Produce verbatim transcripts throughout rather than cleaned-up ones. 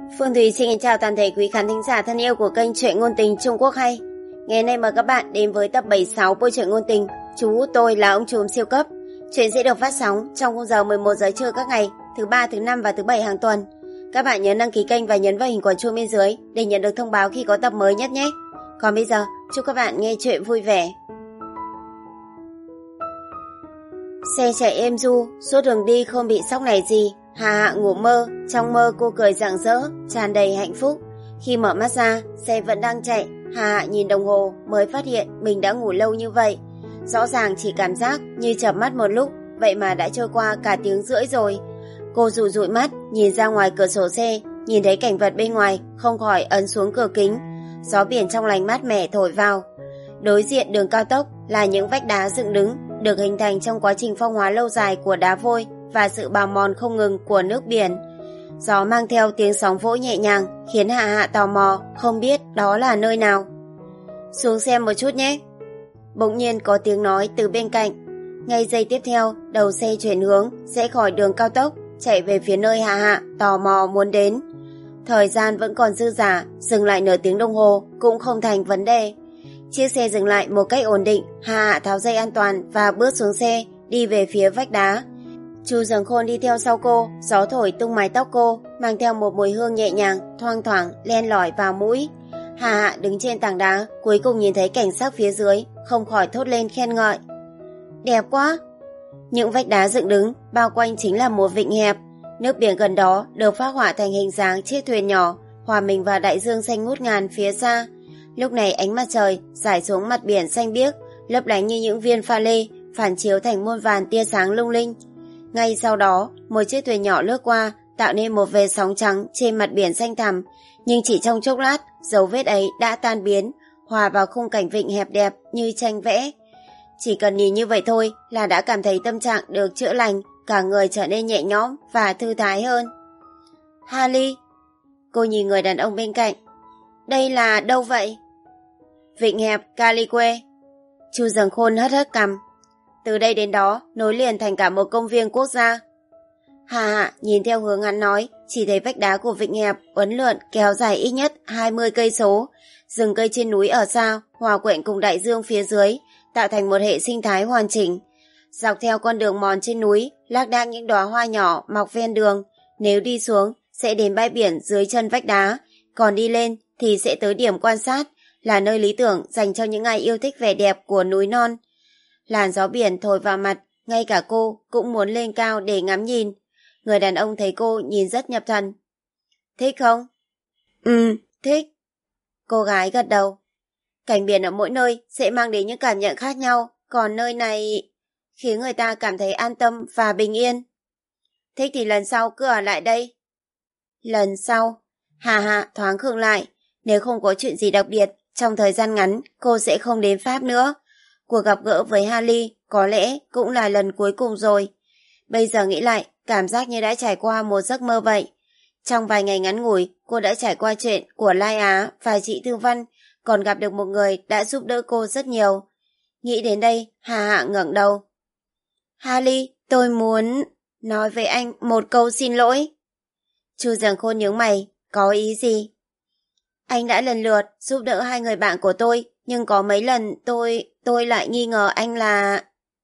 Phương Thùy xin kính chào toàn thể quý khán thính giả thân yêu của kênh Truyện Ngôn Tình Trung Quốc hay. Ngày nay mời các bạn đến với tập bảy mươi sáu bộ truyện ngôn tình Chú Tôi Là Ông Trùm Siêu Cấp. Chuyện sẽ được phát sóng trong khung giờ mười một giờ trưa các ngày thứ ba, thứ năm và thứ bảy hàng tuần. Các bạn nhớ đăng ký kênh và nhấn vào hình quả chuông bên dưới để nhận được thông báo khi có tập mới nhất nhé. Còn bây giờ, chúc các bạn nghe chuyện vui vẻ. Xe chạy êm du, suốt đường đi không bị sóc nảy gì. Hà Hạ ngủ mơ, trong mơ cô cười rạng rỡ, tràn đầy hạnh phúc. Khi mở mắt ra, xe vẫn đang chạy. Hà Hạ nhìn đồng hồ mới phát hiện mình đã ngủ lâu như vậy. Rõ ràng chỉ cảm giác như chợp mắt một lúc, vậy mà đã trôi qua cả tiếng rưỡi rồi. Cô dụi dụi mắt, nhìn ra ngoài cửa sổ xe, nhìn thấy cảnh vật bên ngoài, không khỏi ấn xuống cửa kính. Gió biển trong lành mát mẻ thổi vào. Đối diện đường cao tốc là những vách đá dựng đứng, được hình thành trong quá trình phong hóa lâu dài của đá vôi và sự bào mòn không ngừng của nước biển. Gió mang theo tiếng sóng vỗ nhẹ nhàng, khiến Hạ Hạ tò mò, không biết đó là nơi nào. Xuống xem một chút nhé. Bỗng nhiên có tiếng nói từ bên cạnh. Ngay giây tiếp theo, đầu xe chuyển hướng, rẽ khỏi đường cao tốc, chạy về phía nơi Hạ Hạ tò mò muốn đến. Thời gian vẫn còn dư dả, dừng lại nửa tiếng đồng hồ cũng không thành vấn đề. Chiếc xe dừng lại một cách ổn định, Hạ Hạ tháo dây an toàn và bước xuống xe, đi về phía vách đá. Chu Dường Khôn đi theo sau cô, gió thổi tung mái tóc cô, mang theo một mùi hương nhẹ nhàng, thoang thoảng, len lỏi vào mũi. Hạ Hạ đứng trên tảng đá, cuối cùng nhìn thấy cảnh sắc phía dưới, không khỏi thốt lên khen ngợi. Đẹp quá! Những vách đá dựng đứng, bao quanh chính là một vịnh hẹp. Nước biển gần đó được phác họa thành hình dáng chiếc thuyền nhỏ, hòa mình vào đại dương xanh ngút ngàn phía xa. Lúc này ánh mặt trời rải xuống mặt biển xanh biếc, lấp lánh như những viên pha lê, phản chiếu thành muôn vàn tia sáng lung linh. Ngay sau đó, một chiếc thuyền nhỏ lướt qua, tạo nên một vệt sóng trắng trên mặt biển xanh thẳm, nhưng chỉ trong chốc lát, dấu vết ấy đã tan biến, hòa vào khung cảnh vịnh hẹp đẹp như tranh vẽ. Chỉ cần nhìn như vậy thôi là đã cảm thấy tâm trạng được chữa lành, cả người trở nên nhẹ nhõm và thư thái hơn. Harley, cô nhìn người đàn ông bên cạnh. Đây là đâu vậy? Vịnh hẹp Calique. Chu Dường Khôn hất hất cằm. Từ đây đến đó, nối liền thành cả một công viên quốc gia. Hà Hạ nhìn theo hướng hắn nói, chỉ thấy vách đá của vịnh hẹp uốn lượn kéo dài ít nhất hai mươi cây số, rừng cây trên núi ở xa hòa quyện cùng đại dương phía dưới, tạo thành một hệ sinh thái hoàn chỉnh. Dọc theo con đường mòn trên núi, lác đác những đóa hoa nhỏ mọc ven đường, nếu đi xuống sẽ đến bãi biển dưới chân vách đá, còn đi lên thì sẽ tới điểm quan sát, là nơi lý tưởng dành cho những ai yêu thích vẻ đẹp của núi non. Làn gió biển thổi vào mặt, ngay cả cô cũng muốn lên cao để ngắm nhìn. Người đàn ông thấy cô nhìn rất nhập thần. Thích không? Ừ, thích. Cô gái gật đầu. Cảnh biển ở mỗi nơi sẽ mang đến những cảm nhận khác nhau, còn nơi này khiến người ta cảm thấy an tâm và bình yên. Thích thì lần sau cứ ở lại đây. Lần sau? Hà Hạ thoáng khựng lại. Nếu không có chuyện gì đặc biệt, trong thời gian ngắn cô sẽ không đến Pháp nữa. Cuộc gặp gỡ với Harley có lẽ cũng là lần cuối cùng rồi. Bây giờ nghĩ lại, cảm giác như đã trải qua một giấc mơ vậy. Trong vài ngày ngắn ngủi, cô đã trải qua chuyện của Lai Á và chị Thư Văn, còn gặp được một người đã giúp đỡ cô rất nhiều. Nghĩ đến đây, Hà Hạ ngẩng đầu. Harley, tôi muốn nói với anh một câu xin lỗi. Chu Dường Khôn nhướng mày, có ý gì? Anh đã lần lượt giúp đỡ hai người bạn của tôi, nhưng có mấy lần tôi, tôi lại nghi ngờ anh là...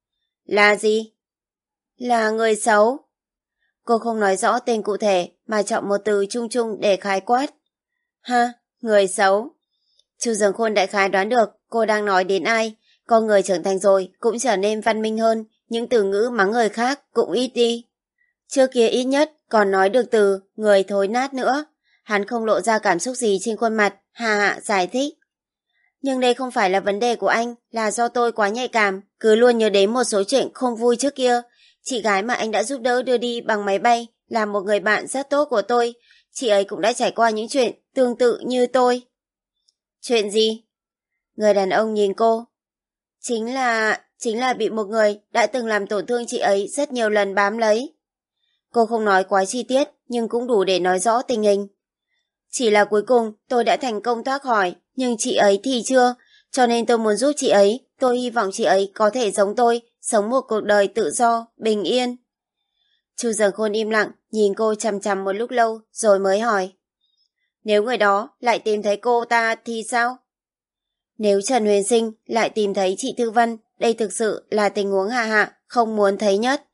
Là gì? Là người xấu. Cô không nói rõ tên cụ thể, mà chọn một từ chung chung để khái quát. Ha, người xấu. Chu Dường Khôn đại khái đoán được cô đang nói đến ai. Con người trưởng thành rồi cũng trở nên văn minh hơn, những từ ngữ mắng người khác cũng ít đi. Trước kia ít nhất còn nói được từ người thối nát nữa. Hắn không lộ ra cảm xúc gì trên khuôn mặt, Hà Hạ giải thích. Nhưng đây không phải là vấn đề của anh, là do tôi quá nhạy cảm, cứ luôn nhớ đến một số chuyện không vui trước kia. Chị gái mà anh đã giúp đỡ đưa đi bằng máy bay là một người bạn rất tốt của tôi. Chị ấy cũng đã trải qua những chuyện tương tự như tôi. Chuyện gì? Người đàn ông nhìn cô. Chính là... chính là bị một người đã từng làm tổn thương chị ấy rất nhiều lần bám lấy. Cô không nói quá chi tiết, nhưng cũng đủ để nói rõ tình hình. Chỉ là cuối cùng tôi đã thành công thoát khỏi, nhưng chị ấy thì chưa, cho nên tôi muốn giúp chị ấy. Tôi hy vọng chị ấy có thể giống tôi, sống một cuộc đời tự do, bình yên. Chu Dường Khôn im lặng, nhìn cô chằm chằm một lúc lâu, rồi mới hỏi. Nếu người đó lại tìm thấy cô ta thì sao? Nếu Trần Huyền Sinh lại tìm thấy chị Thư Văn, đây thực sự là tình huống Hà Hạ không muốn thấy nhất.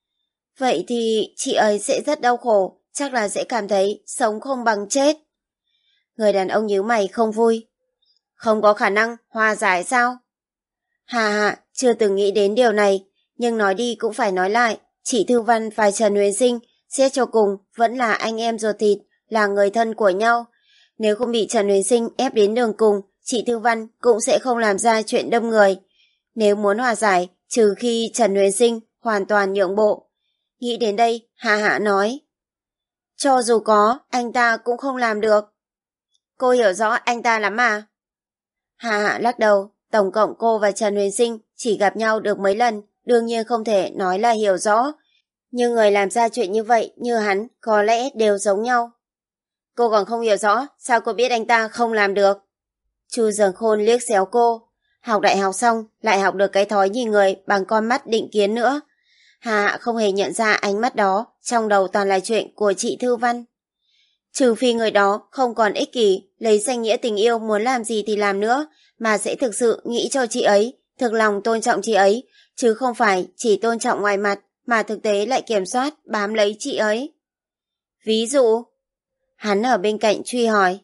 Vậy thì chị ấy sẽ rất đau khổ, chắc là sẽ cảm thấy sống không bằng chết. Người đàn ông nhíu mày không vui. Không có khả năng hòa giải sao? Hà Hạ chưa từng nghĩ đến điều này, nhưng nói đi cũng phải nói lại, chị Thư Văn và Trần Huyền Sinh xét cho cùng vẫn là anh em ruột thịt, là người thân của nhau. Nếu không bị Trần Huyền Sinh ép đến đường cùng, chị Thư Văn cũng sẽ không làm ra chuyện đâm người. Nếu muốn hòa giải, trừ khi Trần Huyền Sinh hoàn toàn nhượng bộ. Nghĩ đến đây, Hà Hạ nói. Cho dù có, anh ta cũng không làm được. Cô hiểu rõ anh ta lắm mà. Hà Hạ lắc đầu, tổng cộng cô và Trần Huyền Sinh chỉ gặp nhau được mấy lần, đương nhiên không thể nói là hiểu rõ. Nhưng người làm ra chuyện như vậy như hắn có lẽ đều giống nhau. Cô còn không hiểu rõ, sao cô biết anh ta không làm được? Chu Dường Khôn liếc xéo cô. Học đại học xong, lại học được cái thói nhìn người bằng con mắt định kiến nữa. Hà Hạ không hề nhận ra ánh mắt đó, trong đầu toàn là chuyện của chị Thư Văn. Trừ phi người đó không còn ích kỷ, lấy danh nghĩa tình yêu muốn làm gì thì làm nữa, mà sẽ thực sự nghĩ cho chị ấy, thực lòng tôn trọng chị ấy, chứ không phải chỉ tôn trọng ngoài mặt, mà thực tế lại kiểm soát, bám lấy chị ấy. Ví dụ? Hắn ở bên cạnh truy hỏi.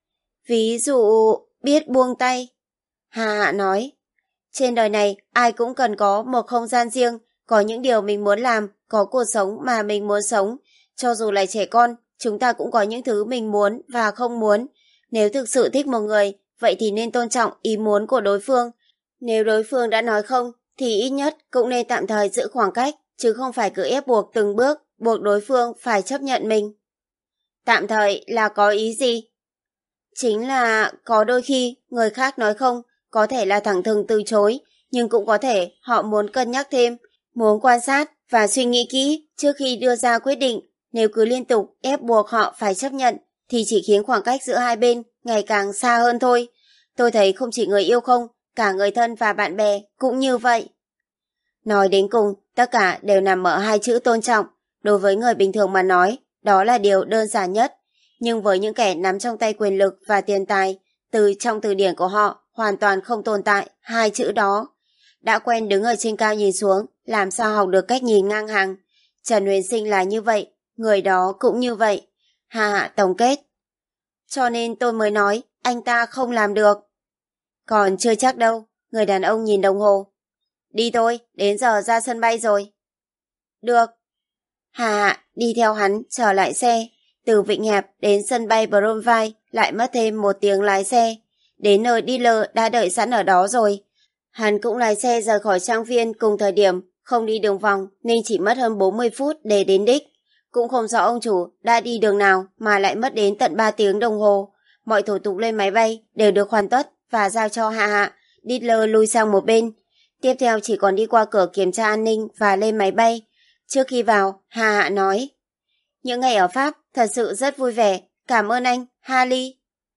Ví dụ, biết buông tay. Hà Hạ nói. Trên đời này, ai cũng cần có một không gian riêng, có những điều mình muốn làm, có cuộc sống mà mình muốn sống. Cho dù là trẻ con, chúng ta cũng có những thứ mình muốn và không muốn. Nếu thực sự thích một người, vậy thì nên tôn trọng ý muốn của đối phương. Nếu đối phương đã nói không, thì ít nhất cũng nên tạm thời giữ khoảng cách, chứ không phải cứ ép buộc từng bước, buộc đối phương phải chấp nhận mình. Tạm thời là có ý gì? Chính là có đôi khi người khác nói không, có thể là thẳng thừng từ chối, nhưng cũng có thể họ muốn cân nhắc thêm, muốn quan sát và suy nghĩ kỹ trước khi đưa ra quyết định. Nếu cứ liên tục ép buộc họ phải chấp nhận, thì chỉ khiến khoảng cách giữa hai bên ngày càng xa hơn thôi. Tôi thấy không chỉ người yêu không, cả người thân và bạn bè cũng như vậy. Nói đến cùng, tất cả đều nằm ở hai chữ tôn trọng. Đối với người bình thường mà nói, đó là điều đơn giản nhất. Nhưng với những kẻ nắm trong tay quyền lực và tiền tài, từ trong từ điển của họ hoàn toàn không tồn tại hai chữ đó. Đã quen đứng ở trên cao nhìn xuống, làm sao học được cách nhìn ngang hàng. Trần Huyền Sinh là như vậy, người đó cũng như vậy. Hà Hạ tổng kết. Cho nên tôi mới nói, anh ta không làm được. Còn chưa chắc đâu, người đàn ông nhìn đồng hồ. Đi thôi, đến giờ ra sân bay rồi. Được. Hà Hạ đi theo hắn trở lại xe. Từ Vịnh Hẹp đến sân bay Bromvai lại mất thêm một tiếng lái xe. Đến nơi dealer đã đợi sẵn ở đó rồi. Hắn cũng lái xe rời khỏi trang viên cùng thời điểm, không đi đường vòng nên chỉ mất hơn bốn mươi phút để đến đích. Cũng không rõ ông chủ đã đi đường nào mà lại mất đến tận ba tiếng đồng hồ. Mọi thủ tục lên máy bay đều được hoàn tất và giao cho Hạ Hạ. Dealer lui sang một bên. Tiếp theo chỉ còn đi qua cửa kiểm tra an ninh và lên máy bay. Trước khi vào, Hạ Hạ nói: những ngày ở Pháp thật sự rất vui vẻ, cảm ơn anh, Harley.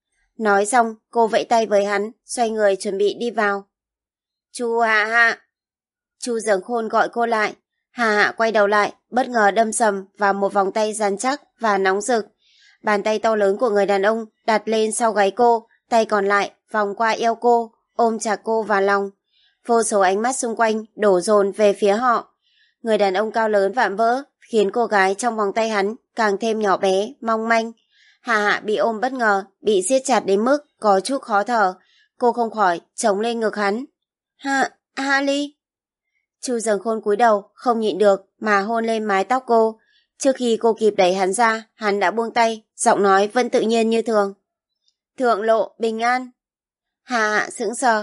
Nói xong, cô vẫy tay với hắn, xoay người chuẩn bị đi vào. Chu Hạ Hạ. Chu Dường Khôn gọi cô lại. Hạ Hạ quay đầu lại, bất ngờ đâm sầm vào một vòng tay rắn chắc và nóng rực. Bàn tay to lớn của người đàn ông đặt lên sau gáy cô, tay còn lại vòng qua eo cô, ôm chặt cô vào lòng. Vô số ánh mắt xung quanh đổ dồn về phía họ. Người đàn ông cao lớn vạm vỡ khiến cô gái trong vòng tay hắn càng thêm nhỏ bé, mong manh. Hạ Hạ bị ôm bất ngờ, bị siết chặt đến mức có chút khó thở. Cô không khỏi chống lên ngực hắn. Hạ, Harley. Chu Dường Khôn cúi đầu, không nhịn được mà hôn lên mái tóc cô. Trước khi cô kịp đẩy hắn ra, hắn đã buông tay, giọng nói vẫn tự nhiên như thường. Thượng lộ bình an. Hạ Hạ sững sờ.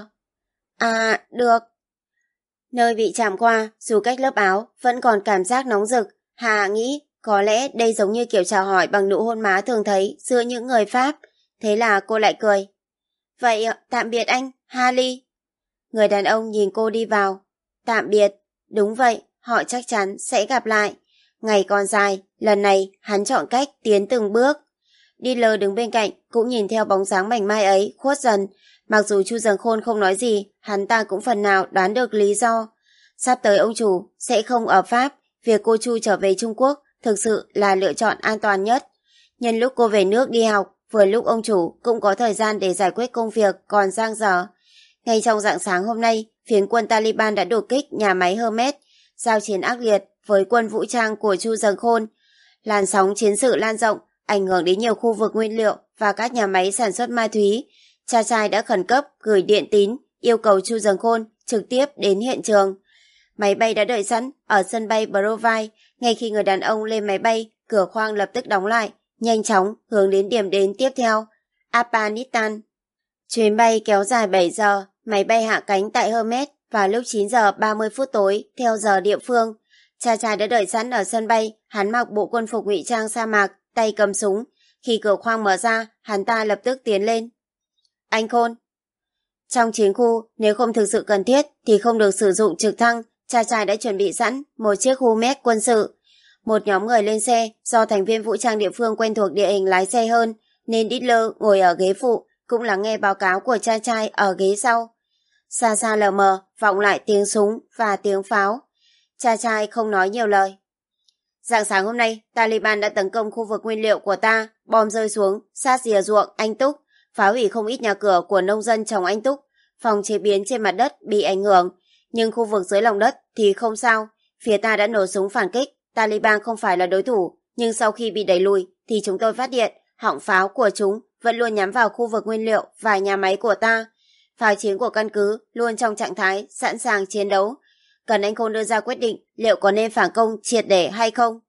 À, được. Nơi bị chạm qua, dù cách lớp áo, vẫn còn cảm giác nóng rực. Hạ Hạ nghĩ có lẽ đây giống như kiểu chào hỏi bằng nụ hôn má thường thấy giữa những người Pháp. Thế là cô lại cười. Vậy tạm biệt anh, Harley. Người đàn ông nhìn cô đi vào. Tạm biệt. Đúng vậy, họ chắc chắn sẽ gặp lại. Ngày còn dài, lần này hắn chọn cách tiến từng bước. Dealer đứng bên cạnh cũng nhìn theo bóng dáng mảnh mai ấy khuất dần. Mặc dù Chu Dường Khôn không nói gì, hắn ta cũng phần nào đoán được lý do. Sắp tới ông chủ sẽ không ở Pháp, việc cô Chu trở về Trung Quốc thực sự là lựa chọn an toàn nhất. Nhân lúc cô về nước đi học, vừa lúc ông chủ cũng có thời gian để giải quyết công việc còn dang dở. Ngay trong rạng sáng hôm nay, phiến quân Taliban đã đột kích nhà máy Hermes, giao chiến ác liệt với quân vũ trang của Chu Dần Khôn. Làn sóng chiến sự lan rộng, ảnh hưởng đến nhiều khu vực nguyên liệu và các nhà máy sản xuất ma túy. Cha trai đã khẩn cấp gửi điện tín yêu cầu Chu Dần Khôn trực tiếp đến hiện trường. Máy bay đã đợi sẵn ở sân bay Brovai. Ngay khi người đàn ông lên máy bay, cửa khoang lập tức đóng lại, nhanh chóng hướng đến điểm đến tiếp theo, Afghanistan. Chuyến bay kéo dài bảy giờ, máy bay hạ cánh tại Hermes vào lúc chín giờ ba mươi phút tối theo giờ địa phương. Cha trai đã đợi sẵn ở sân bay, hắn mặc bộ quân phục ngụy trang sa mạc, tay cầm súng. Khi cửa khoang mở ra, hắn ta lập tức tiến lên. Anh Khôn. Trong chiến khu, nếu không thực sự cần thiết thì không được sử dụng trực thăng. Cha trai đã chuẩn bị sẵn một chiếc Hummer quân sự. Một nhóm người lên xe, do thành viên vũ trang địa phương quen thuộc địa hình lái xe hơn, nên Hitler ngồi ở ghế phụ, cũng lắng nghe báo cáo của cha trai ở ghế sau. Xa xa lờ mờ, vọng lại tiếng súng và tiếng pháo. Cha trai không nói nhiều lời. Rạng sáng hôm nay, Taliban đã tấn công khu vực nguyên liệu của ta, bom rơi xuống, sát rìa ruộng Anh Túc, phá hủy không ít nhà cửa của nông dân trồng Anh Túc, phòng chế biến trên mặt đất bị ảnh hưởng, nhưng khu vực dưới lòng đất thì không sao. Phía ta đã nổ súng phản kích, Taliban không phải là đối thủ, nhưng sau khi bị đẩy lùi thì chúng tôi phát hiện họng pháo của chúng vẫn luôn nhắm vào khu vực nguyên liệu và nhà máy của ta. Pháo chiến của căn cứ luôn trong trạng thái sẵn sàng chiến đấu. Cần anh Khôn đưa ra quyết định liệu có nên phản công triệt để hay không.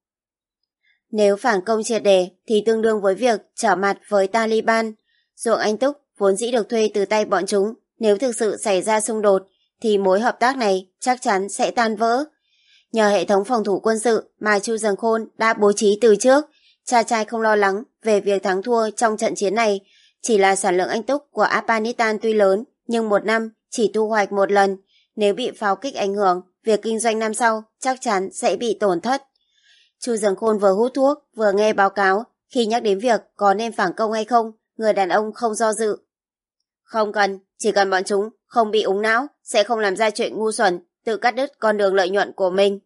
Nếu phản công triệt để thì tương đương với việc trở mặt với Taliban. Ruộng Anh Túc vốn dĩ được thuê từ tay bọn chúng, nếu thực sự xảy ra xung đột thì mối hợp tác này chắc chắn sẽ tan vỡ. Nhờ hệ thống phòng thủ quân sự mà Chu Dần Khôn đã bố trí từ trước, cha trai không lo lắng về việc thắng thua trong trận chiến này. Chỉ là sản lượng Anh Túc của Afghanistan tuy lớn, nhưng một năm chỉ thu hoạch một lần. Nếu bị pháo kích ảnh hưởng, việc kinh doanh năm sau chắc chắn sẽ bị tổn thất. Chu Dần Khôn vừa hút thuốc, vừa nghe báo cáo. Khi nhắc đến việc có nên phản công hay không, người đàn ông không do dự. Không cần, chỉ cần bọn chúng không bị úng não, sẽ không làm ra chuyện ngu xuẩn, tự cắt đứt con đường lợi nhuận của mình.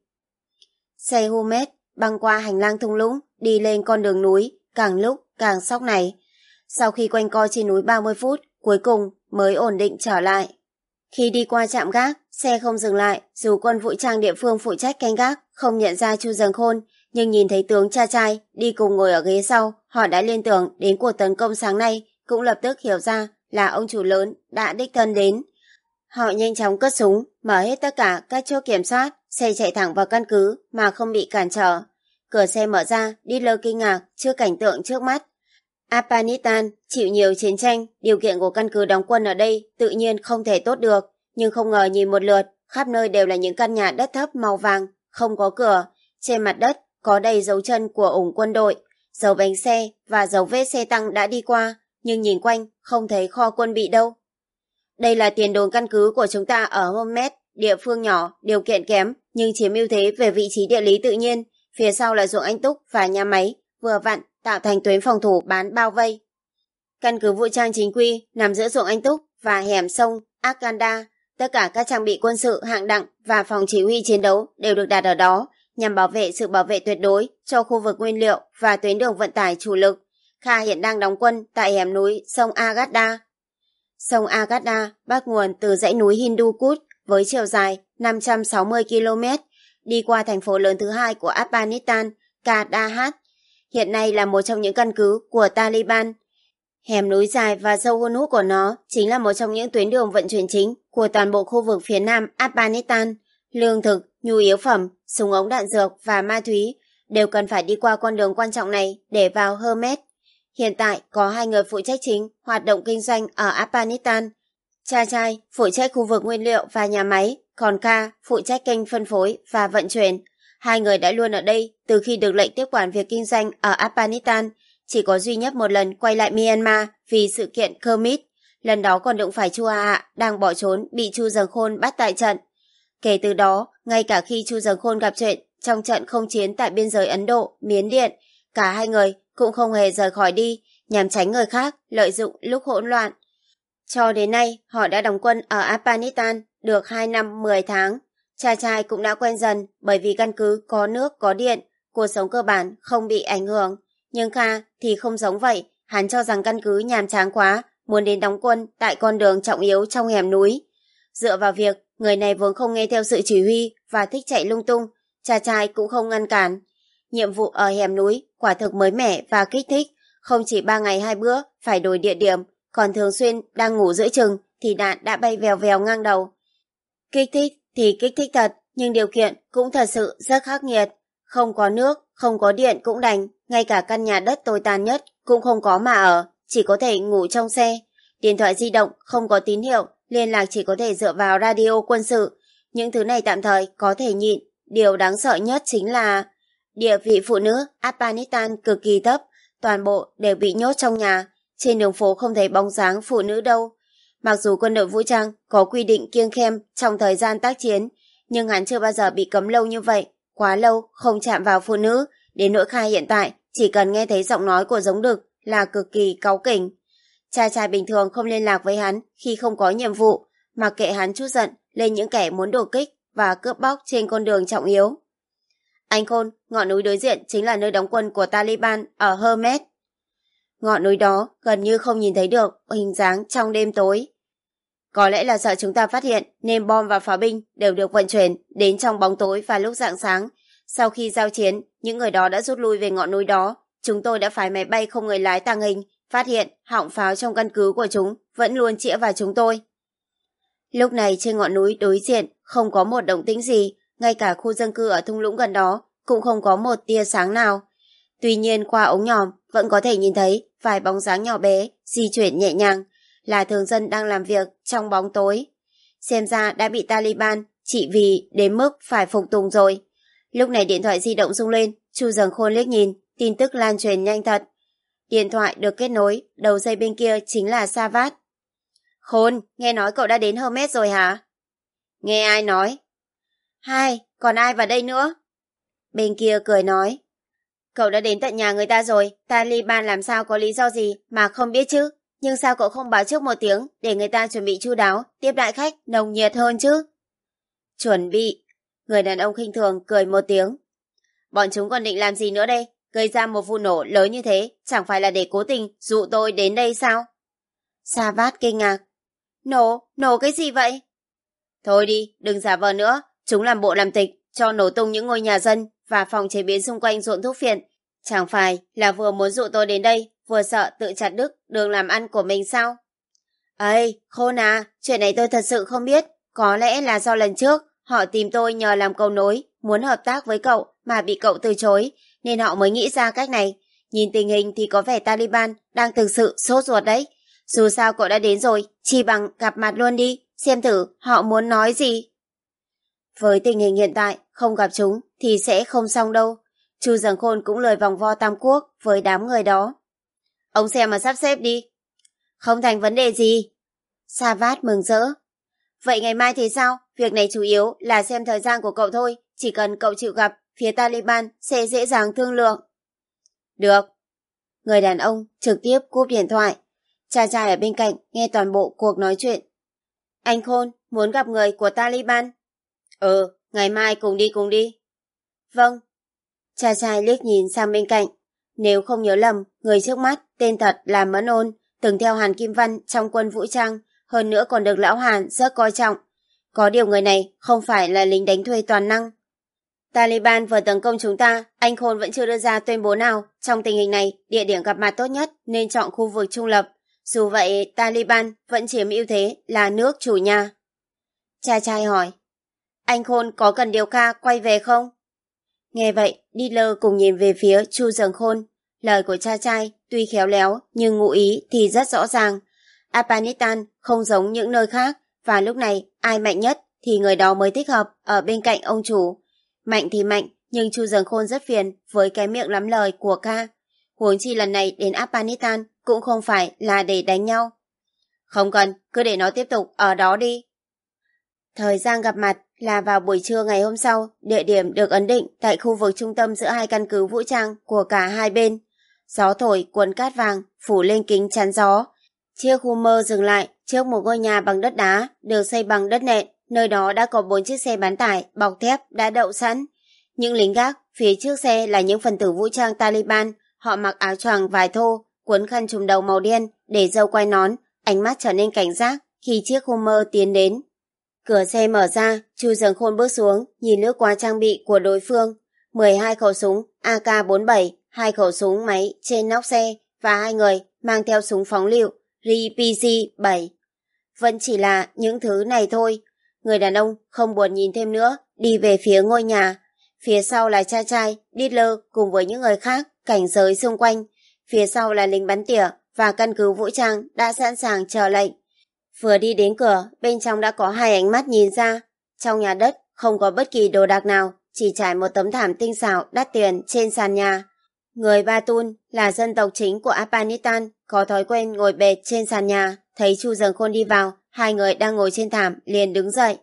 Xe Hummer băng qua hành lang thung lũng, đi lên con đường núi, càng lúc càng sóc này. Sau khi quanh co trên núi ba mươi phút, cuối cùng mới ổn định trở lại. Khi đi qua trạm gác, xe không dừng lại, dù quân vũ trang địa phương phụ trách canh gác không nhận ra Chu Dần Khôn, nhưng nhìn thấy tướng cha trai đi cùng ngồi ở ghế sau, họ đã liên tưởng đến cuộc tấn công sáng nay, cũng lập tức hiểu ra là ông chủ lớn đã đích thân đến. Họ nhanh chóng cất súng, mở hết tất cả các chốt kiểm soát, xe chạy thẳng vào căn cứ mà không bị cản trở. Cửa xe mở ra, Hitler kinh ngạc trước cảnh tượng trước mắt. Afghanistan chịu nhiều chiến tranh, điều kiện của căn cứ đóng quân ở đây tự nhiên không thể tốt được, nhưng không ngờ nhìn một lượt, khắp nơi đều là những căn nhà đất thấp màu vàng, không có cửa. Trên mặt đất có đầy dấu chân của ủng quân đội, dấu bánh xe và dấu vết xe tăng đã đi qua, nhưng nhìn quanh không thấy kho quân bị đâu. Đây là tiền đồn căn cứ của chúng ta ở Hermes, địa phương nhỏ, điều kiện kém, nhưng chiếm ưu thế về vị trí địa lý tự nhiên. Phía sau là ruộng Anh Túc và nhà máy, vừa vặn tạo thành tuyến phòng thủ bán bao vây. Căn cứ vũ trang chính quy nằm giữa ruộng Anh Túc và hẻm sông Akanda. Tất cả các trang bị quân sự hạng đẳng và phòng chỉ huy chiến đấu đều được đặt ở đó, nhằm bảo vệ sự bảo vệ tuyệt đối cho khu vực nguyên liệu và tuyến đường vận tải chủ lực. Kha hiện đang đóng quân tại hẻm núi sông Agadda. Sông Agadda bắt nguồn từ dãy núi Hindu Kush với chiều dài năm trăm sáu mươi ki lô mét, đi qua thành phố lớn thứ hai của Afghanistan, Kandahar. Hiện nay là một trong những căn cứ của Taliban. Hẻm núi dài và sâu hun hút của nó chính là một trong những tuyến đường vận chuyển chính của toàn bộ khu vực phía nam Afghanistan. Lương thực, nhu yếu phẩm, súng ống đạn dược và ma túy đều cần phải đi qua con đường quan trọng này để vào Hermes. Hiện tại có hai người phụ trách chính hoạt động kinh doanh ở Afghanistan. Cha trai phụ trách khu vực nguyên liệu và nhà máy, còn Kha phụ trách kênh phân phối và vận chuyển. Hai người đã luôn ở đây từ khi được lệnh tiếp quản việc kinh doanh ở Afghanistan, chỉ có duy nhất một lần quay lại Myanmar vì sự kiện Khmer. Lần đó còn đụng phải Chu Hạ Hạ đang bỏ trốn bị Chu Dần Khôn bắt tại trận. Kể từ đó, ngay cả khi Chu Dần Khôn gặp chuyện trong trận không chiến tại biên giới Ấn Độ, Miến Điện, cả hai người cũng không hề rời khỏi đi nhằm tránh người khác lợi dụng lúc hỗn loạn. Cho đến nay, họ đã đóng quân ở Afghanistan được hai năm mười tháng. Cha trai cũng đã quen dần bởi vì căn cứ có nước có điện, cuộc sống cơ bản không bị ảnh hưởng. Nhưng Kha thì không giống vậy, Hắn cho rằng căn cứ nhàm chán quá, muốn đến đóng quân tại con đường trọng yếu trong hẻm núi. Dựa vào việc người này vốn không nghe theo sự chỉ huy và thích chạy lung tung, cha trai cũng không ngăn cản. Nhiệm vụ ở hẻm núi quả thực mới mẻ và kích thích, không chỉ ba ngày hai bữa phải đổi địa điểm, còn thường xuyên đang ngủ giữa chừng thì đạn đã bay vèo vèo ngang đầu. Kích thích thì kích thích thật, nhưng điều kiện cũng thật sự rất khắc nghiệt. Không có nước, không có điện cũng đành, ngay cả căn nhà đất tồi tàn nhất cũng không có mà ở, chỉ có thể ngủ trong xe. Điện thoại di động không có tín hiệu, liên lạc chỉ có thể dựa vào radio quân sự. Những thứ này tạm thời có thể nhịn, điều đáng sợ nhất chính là địa vị phụ nữ Afghanistan cực kỳ thấp, toàn bộ đều bị nhốt trong nhà, trên đường phố không thấy bóng dáng phụ nữ đâu. Mặc dù quân đội vũ trang có quy định kiêng khem trong thời gian tác chiến, nhưng hắn chưa bao giờ bị cấm lâu như vậy, quá lâu không chạm vào phụ nữ, đến nỗi Khai hiện tại chỉ cần nghe thấy giọng nói của giống đực là cực kỳ cáu kỉnh. Cha trai bình thường không liên lạc với hắn khi không có nhiệm vụ, mặc kệ hắn trút giận lên những kẻ muốn đổ kích và cướp bóc trên con đường trọng yếu. Anh Khôn, ngọn núi đối diện chính là nơi đóng quân của Taliban ở Hermes. Ngọn núi đó gần như không nhìn thấy được hình dáng trong đêm tối. Có lẽ là sợ chúng ta phát hiện nên bom và pháo binh đều được vận chuyển đến trong bóng tối và lúc rạng sáng. Sau khi giao chiến, những người đó đã rút lui về ngọn núi đó. Chúng tôi đã phái máy bay không người lái tàng hình, phát hiện họng pháo trong căn cứ của chúng vẫn luôn chĩa vào chúng tôi. Lúc này trên ngọn núi đối diện không có một động tĩnh gì, ngay cả khu dân cư ở thung lũng gần đó cũng không có một tia sáng nào. Tuy nhiên qua ống nhòm vẫn có thể nhìn thấy vài bóng dáng nhỏ bé di chuyển nhẹ nhàng, là thường dân đang làm việc trong bóng tối. Xem ra đã bị Taliban trị vì đến mức phải phục tùng rồi. Lúc này điện thoại di động rung lên, Chu Dần Khôn liếc nhìn, tin tức lan truyền nhanh thật. Điện thoại được kết nối, đầu dây bên kia chính là Savat. Khôn, nghe nói cậu đã đến Hermes rồi hả? Nghe ai nói? Hai, còn ai vào đây nữa? Bên kia cười nói. Cậu đã đến tận nhà người ta rồi, Taliban làm sao có lý do gì mà không biết chứ? Nhưng sao cậu không báo trước một tiếng để người ta chuẩn bị chu đáo, tiếp đãi khách nồng nhiệt hơn chứ? Chuẩn bị. Người đàn ông khinh thường cười một tiếng. Bọn chúng còn định làm gì nữa đây? Gây ra một vụ nổ lớn như thế, chẳng phải là để cố tình dụ tôi đến đây sao? Savat kinh ngạc. Nổ? Nổ cái gì vậy? Thôi đi, đừng giả vờ nữa. Chúng làm bộ làm tịch, cho nổ tung những ngôi nhà dân và phòng chế biến xung quanh ruộng thuốc phiện. Chẳng phải là vừa muốn dụ tôi đến đây, vừa sợ tự chặt đứt đường làm ăn của mình sao? Ây, Khôn à, chuyện này tôi thật sự không biết. Có lẽ là do lần trước họ tìm tôi nhờ làm cầu nối, muốn hợp tác với cậu mà bị cậu từ chối, nên họ mới nghĩ ra cách này. Nhìn tình hình thì có vẻ Taliban đang thực sự sốt ruột đấy. Dù sao cậu đã đến rồi, chỉ bằng gặp mặt luôn đi, xem thử họ muốn nói gì. Với tình hình hiện tại, không gặp chúng thì sẽ không xong đâu. Chu Dần Khôn cũng lời vòng vo tam quốc với đám người đó. Ông xem mà sắp xếp đi. Không thành vấn đề gì. Savat mừng rỡ. Vậy ngày mai thì sao? Việc này chủ yếu là xem thời gian của cậu thôi. Chỉ cần cậu chịu gặp, phía Taliban sẽ dễ dàng thương lượng. Được. Người đàn ông trực tiếp cúp điện thoại. Cha trai ở bên cạnh nghe toàn bộ cuộc nói chuyện. Anh Khôn muốn gặp người của Taliban. Ừ, ngày mai cùng đi cùng đi. Vâng. Cha trai liếc nhìn sang bên cạnh. Nếu không nhớ lầm, người trước mắt tên thật là Mẫn Ôn, từng theo Hàn Kim Văn trong quân vũ trang, hơn nữa còn được lão Hàn rất coi trọng. Có điều người này không phải là lính đánh thuê toàn năng. Taliban vừa tấn công chúng ta, anh Khôn vẫn chưa đưa ra tuyên bố nào. Trong tình hình này, địa điểm gặp mặt tốt nhất nên chọn khu vực trung lập. Dù vậy, Taliban vẫn chiếm ưu thế là nước chủ nhà. Cha trai hỏi, anh Khôn có cần điều ca quay về không? Nghe vậy, dealer cùng nhìn về phía Chu Dần Khôn. Lời của cha trai tuy khéo léo nhưng ngụ ý thì rất rõ ràng. Afghanistan không giống những nơi khác, và lúc này ai mạnh nhất thì người đó mới thích hợp ở bên cạnh ông chủ. Mạnh thì mạnh, nhưng Chu Dần Khôn rất phiền với cái miệng lắm lời của ca. Huống chi lần này đến Afghanistan cũng không phải là để đánh nhau. Không cần, cứ để nó tiếp tục ở đó đi. Thời gian gặp mặt là vào buổi trưa ngày hôm sau, địa điểm được ấn định tại khu vực trung tâm giữa hai căn cứ vũ trang của cả hai bên. Gió thổi cuốn cát vàng phủ lên kính chắn gió. Chiếc Hummer dừng lại trước một ngôi nhà bằng đất đá được xây bằng đất nện, nơi đó đã có bốn chiếc xe bán tải bọc thép đã đậu sẵn. Những lính gác phía trước xe là những phần tử vũ trang Taliban, họ mặc áo choàng vải thô, cuốn khăn trùm đầu màu đen, để râu quai nón, ánh mắt trở nên cảnh giác khi chiếc Hummer tiến đến. Cửa xe mở ra, Chu Dần Khôn bước xuống, nhìn lướt qua trang bị của đối phương. mười hai khẩu súng A K bốn bảy, hai khẩu súng máy trên nóc xe và hai người mang theo súng phóng lựu R P G bảy. Vẫn chỉ là những thứ này thôi. Người đàn ông không buồn nhìn thêm nữa, đi về phía ngôi nhà. Phía sau là cha trai, Hitler cùng với những người khác, cảnh giới xung quanh. Phía sau là lính bắn tỉa và căn cứ vũ trang đã sẵn sàng chờ lệnh. Vừa đi đến cửa, bên trong đã có hai ánh mắt nhìn ra. Trong nhà đất không có bất kỳ đồ đạc nào, chỉ trải một tấm thảm tinh xảo đắt tiền trên sàn nhà. Người Ba Tun là dân tộc chính của Afghanistan, có thói quen ngồi bệt trên sàn nhà. Thấy Chu Dần Khôn đi vào, hai người đang ngồi trên thảm liền đứng dậy.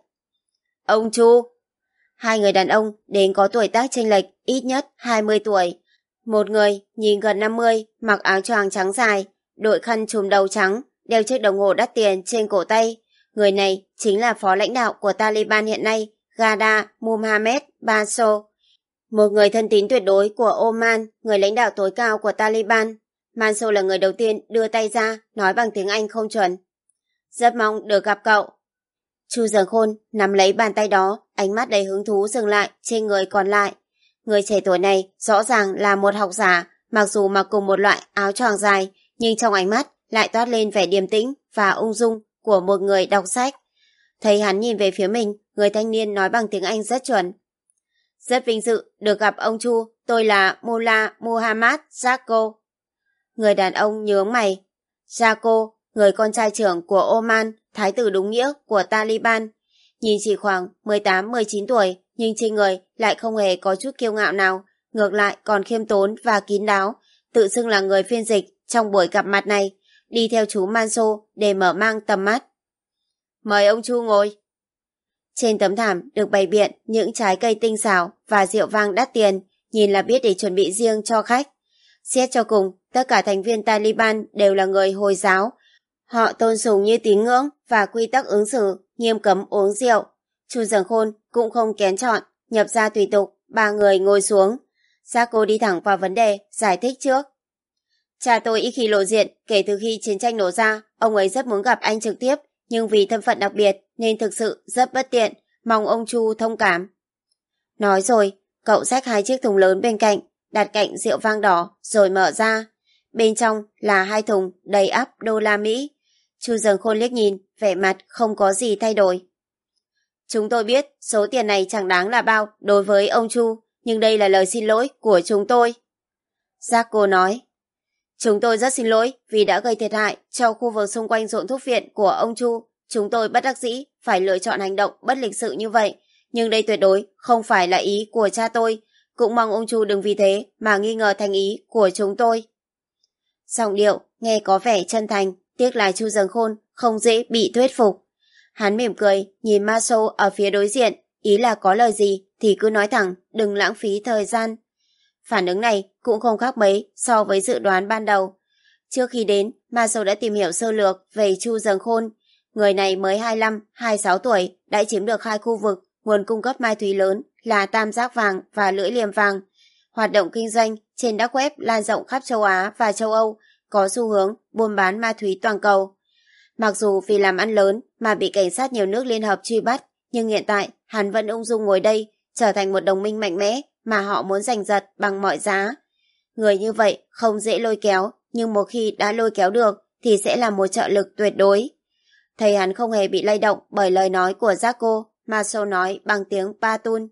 Ông Chu. Hai người đàn ông đến có tuổi tác chênh lệch ít nhất hai mươi tuổi. Một người nhìn gần năm mươi, mặc áo choàng trắng dài, đội khăn trùm đầu trắng, đeo chiếc đồng hồ đắt tiền trên cổ tay. Người này chính là phó lãnh đạo của Taliban hiện nay, Ghada Muhammad Baso, một người thân tín tuyệt đối của Oman, người lãnh đạo tối cao của Taliban. Manso là người đầu tiên đưa tay ra, nói bằng tiếng Anh không chuẩn. Rất mong được gặp cậu. Chu Dần Khôn nắm lấy bàn tay đó, ánh mắt đầy hứng thú dừng lại trên người còn lại. Người trẻ tuổi này rõ ràng là một học giả, mặc dù mặc cùng một loại áo choàng dài, nhưng trong ánh mắt lại toát lên vẻ điềm tĩnh và ung dung của một người đọc sách. Thấy hắn nhìn về phía mình, người thanh niên nói bằng tiếng Anh rất chuẩn. Rất vinh dự được gặp ông Chu, tôi là Mullah Muhammad Jaco. Người đàn ông nhướng mày. Jaco, người con trai trưởng của Oman, thái tử đúng nghĩa của Taliban. Nhìn chỉ khoảng mười tám mười chín tuổi, nhưng trên người lại không hề có chút kiêu ngạo nào, ngược lại còn khiêm tốn và kín đáo, tự xưng là người phiên dịch trong buổi gặp mặt này, đi theo chú Manso để mở mang tầm mắt. Mời ông Chu ngồi. Trên tấm thảm được bày biện những trái cây tinh xảo và rượu vang đắt tiền, nhìn là biết để chuẩn bị riêng cho khách. Xét cho cùng, tất cả thành viên Taliban đều là người Hồi giáo. Họ tôn sùng như tín ngưỡng và quy tắc ứng xử, nghiêm cấm uống rượu. Chu Dần Khôn cũng không kén chọn, nhập ra tùy tục, ba người ngồi xuống. Jaco đi thẳng vào vấn đề, giải thích trước. Cha tôi ít khi lộ diện, kể từ khi chiến tranh nổ ra, ông ấy rất muốn gặp anh trực tiếp, nhưng vì thân phận đặc biệt nên thực sự rất bất tiện, mong ông Chu thông cảm. Nói rồi, cậu xách hai chiếc thùng lớn bên cạnh, đặt cạnh rượu vang đỏ rồi mở ra. Bên trong là hai thùng đầy ắp đô la Mỹ. Chu Dần Khôn liếc nhìn, vẻ mặt không có gì thay đổi. Chúng tôi biết số tiền này chẳng đáng là bao đối với ông Chu, nhưng đây là lời xin lỗi của chúng tôi. Jaco nói. Chúng tôi rất xin lỗi vì đã gây thiệt hại cho khu vực xung quanh ruộng thuốc viện của ông Chu. Chúng tôi bất đắc dĩ phải lựa chọn hành động bất lịch sự như vậy, nhưng đây tuyệt đối không phải là ý của cha tôi. Cũng mong ông Chu đừng vì thế mà nghi ngờ thành ý của chúng tôi. Giọng điệu nghe có vẻ chân thành, tiếc là Chu Dần Khôn không dễ bị thuyết phục. Hắn mỉm cười nhìn Maso ở phía đối diện, ý là có lời gì thì cứ nói thẳng, đừng lãng phí thời gian. Phản ứng này cũng không khác mấy so với dự đoán ban đầu. Trước khi đến, Maso đã tìm hiểu sơ lược về Chu Dần Khôn. Người này mới hai mươi lăm hai mươi sáu tuổi, đã chiếm được hai khu vực nguồn cung cấp ma túy lớn là Tam Giác Vàng và Lưỡi Liềm Vàng. Hoạt động kinh doanh trên dark web lan rộng khắp châu Á và châu Âu, có xu hướng buôn bán ma túy toàn cầu. Mặc dù vì làm ăn lớn mà bị cảnh sát nhiều nước liên hợp truy bắt, nhưng hiện tại hắn vẫn ung dung ngồi đây, trở thành một đồng minh mạnh mẽ mà họ muốn giành giật bằng mọi giá. Người như vậy không dễ lôi kéo, nhưng một khi đã lôi kéo được thì sẽ là một trợ lực tuyệt đối. Thấy hắn không hề bị lay động bởi lời nói của Jaco, Maso nói bằng tiếng Patun.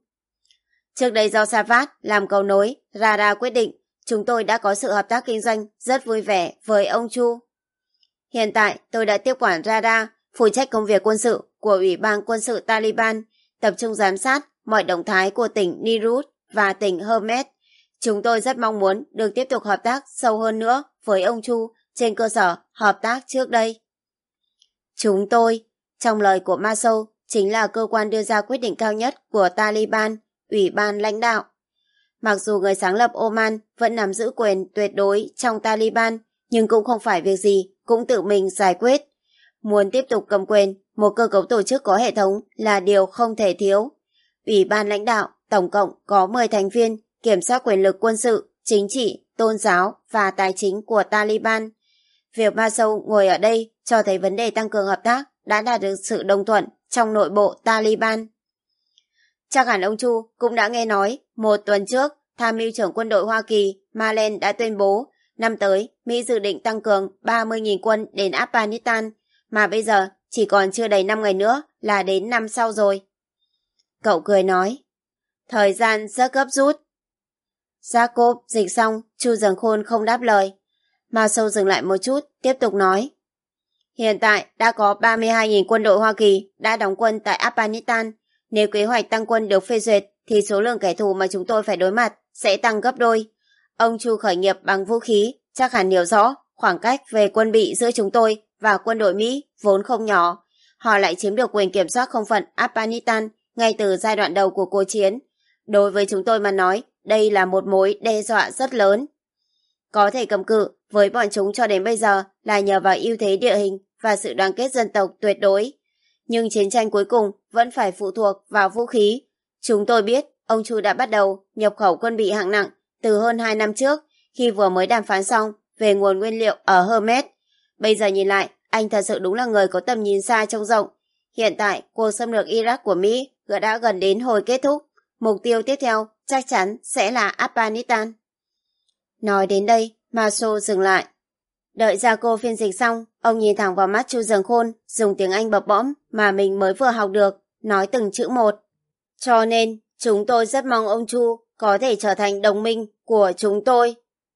Trước đây do Savat làm cầu nối, Rada quyết định, chúng tôi đã có sự hợp tác kinh doanh rất vui vẻ với ông Chu. Hiện tại tôi đã tiếp quản Rada, phụ trách công việc quân sự của Ủy ban quân sự Taliban, tập trung giám sát mọi động thái của tỉnh Nirut và tỉnh Hermet. Chúng tôi rất mong muốn được tiếp tục hợp tác sâu hơn nữa với ông Chu trên cơ sở hợp tác trước đây. Chúng tôi, trong lời của Maso, chính là cơ quan đưa ra quyết định cao nhất của Taliban, Ủy ban lãnh đạo. Mặc dù người sáng lập Oman vẫn nắm giữ quyền tuyệt đối trong Taliban, nhưng cũng không phải việc gì cũng tự mình giải quyết. Muốn tiếp tục cầm quyền, một cơ cấu tổ chức có hệ thống là điều không thể thiếu. Ủy ban lãnh đạo tổng cộng có mười thành viên, kiểm soát quyền lực quân sự, chính trị, tôn giáo và tài chính của Taliban. Việc Massoud ngồi ở đây cho thấy vấn đề tăng cường hợp tác đã đạt được sự đồng thuận trong nội bộ Taliban. Chắc hẳn ông Chu cũng đã nghe nói, một tuần trước, Tham mưu trưởng quân đội Hoa Kỳ Malen đã tuyên bố năm tới Mỹ dự định tăng cường ba mươi nghìn quân đến Afghanistan, mà bây giờ chỉ còn chưa đầy năm ngày nữa là đến năm sau rồi. Cậu cười nói, thời gian rất gấp rút. Jacob dịch xong, Chu Dần Khôn không đáp lời. Massoud dừng lại một chút, tiếp tục nói. Hiện tại đã có ba mươi hai nghìn quân đội Hoa Kỳ đã đóng quân tại Afghanistan. Nếu kế hoạch tăng quân được phê duyệt, thì số lượng kẻ thù mà chúng tôi phải đối mặt sẽ tăng gấp đôi. Ông Chu khởi nghiệp bằng vũ khí, chắc hẳn hiểu rõ khoảng cách về quân bị giữa chúng tôi và quân đội Mỹ vốn không nhỏ. Họ lại chiếm được quyền kiểm soát không phận Afghanistan ngay từ giai đoạn đầu của cuộc chiến. Đối với chúng tôi mà nói, đây là một mối đe dọa rất lớn. Có thể cầm cự với bọn chúng cho đến bây giờ là nhờ vào ưu thế địa hình và sự đoàn kết dân tộc tuyệt đối. Nhưng chiến tranh cuối cùng vẫn phải phụ thuộc vào vũ khí. Chúng tôi biết ông Chu đã bắt đầu nhập khẩu quân bị hạng nặng từ hơn hai năm trước, khi vừa mới đàm phán xong về nguồn nguyên liệu ở Hermes. Bây giờ nhìn lại, anh thật sự đúng là người có tầm nhìn xa trông rộng. Hiện tại, cuộc xâm lược Iraq của Mỹ đã gần đến hồi kết thúc. Mục tiêu tiếp theo chắc chắn sẽ là Afghanistan. Nói đến đây, Massoud dừng lại. Đợi ra cô phiên dịch xong, ông nhìn thẳng vào mắt Chu Dần Khôn, dùng tiếng Anh bập bõm mà mình mới vừa học được, nói từng chữ một. Cho nên, chúng tôi rất mong ông Chu có thể trở thành đồng minh của chúng tôi.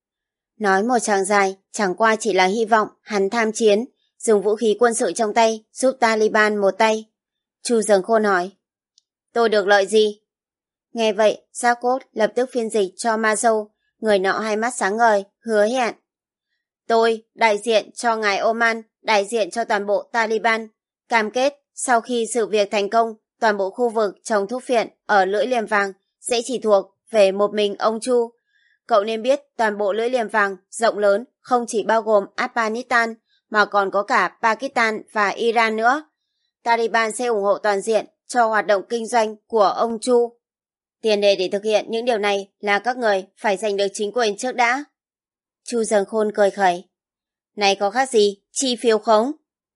Nói một tràng dài, chẳng qua chỉ là hy vọng hắn tham chiến, dùng vũ khí quân sự trong tay giúp Taliban một tay. Chu Dần Khôn hỏi, tôi được lợi gì? Nghe vậy, Jacob lập tức phiên dịch cho Massoud, người nọ hai mắt sáng ngời, hứa hẹn. Tôi, đại diện cho ngài Oman, đại diện cho toàn bộ Taliban, cam kết sau khi sự việc thành công, toàn bộ khu vực trồng thuốc phiện ở lưỡi liềm vàng sẽ chỉ thuộc về một mình ông Chu. Cậu nên biết toàn bộ lưỡi liềm vàng rộng lớn không chỉ bao gồm Afghanistan mà còn có cả Pakistan và Iran nữa. Taliban sẽ ủng hộ toàn diện cho hoạt động kinh doanh của ông Chu. Tiền đề để thực hiện những điều này là các người phải giành được chính quyền trước đã. Chu Dần Khôn cười khẩy. Này có khác gì, chi phiếu khống?